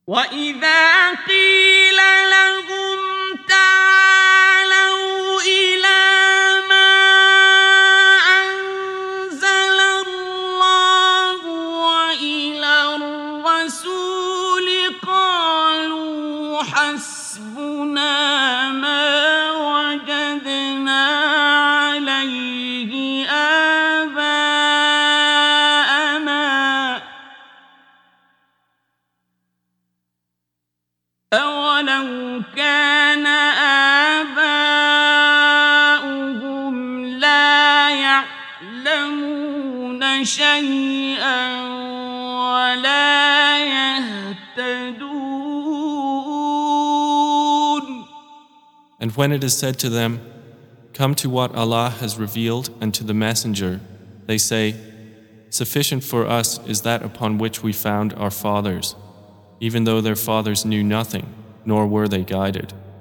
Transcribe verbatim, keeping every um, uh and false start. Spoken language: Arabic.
وَإِذَا قِيلَ لَهُمْ تَعَالَوْا إِلَىٰ مَا أَنزَلَ اللَّهُ وَإِلَى الرَّسُولِ قَالُوا حَسْبُنَا مَا وَجَدْنَا عَلَيْهِ آبَاءَنَا أَوَلَوْ كَانَ آبَاؤُهُمْ لَا يَعْلَمُونَ شَيْئًا وَلَا يَهْتَدُونَ. And when it is said to them, "Come to what Allah has revealed and to the Messenger," they say, "Sufficient for us is that upon which we found our fathers, even though their fathers knew nothing, nor were they guided."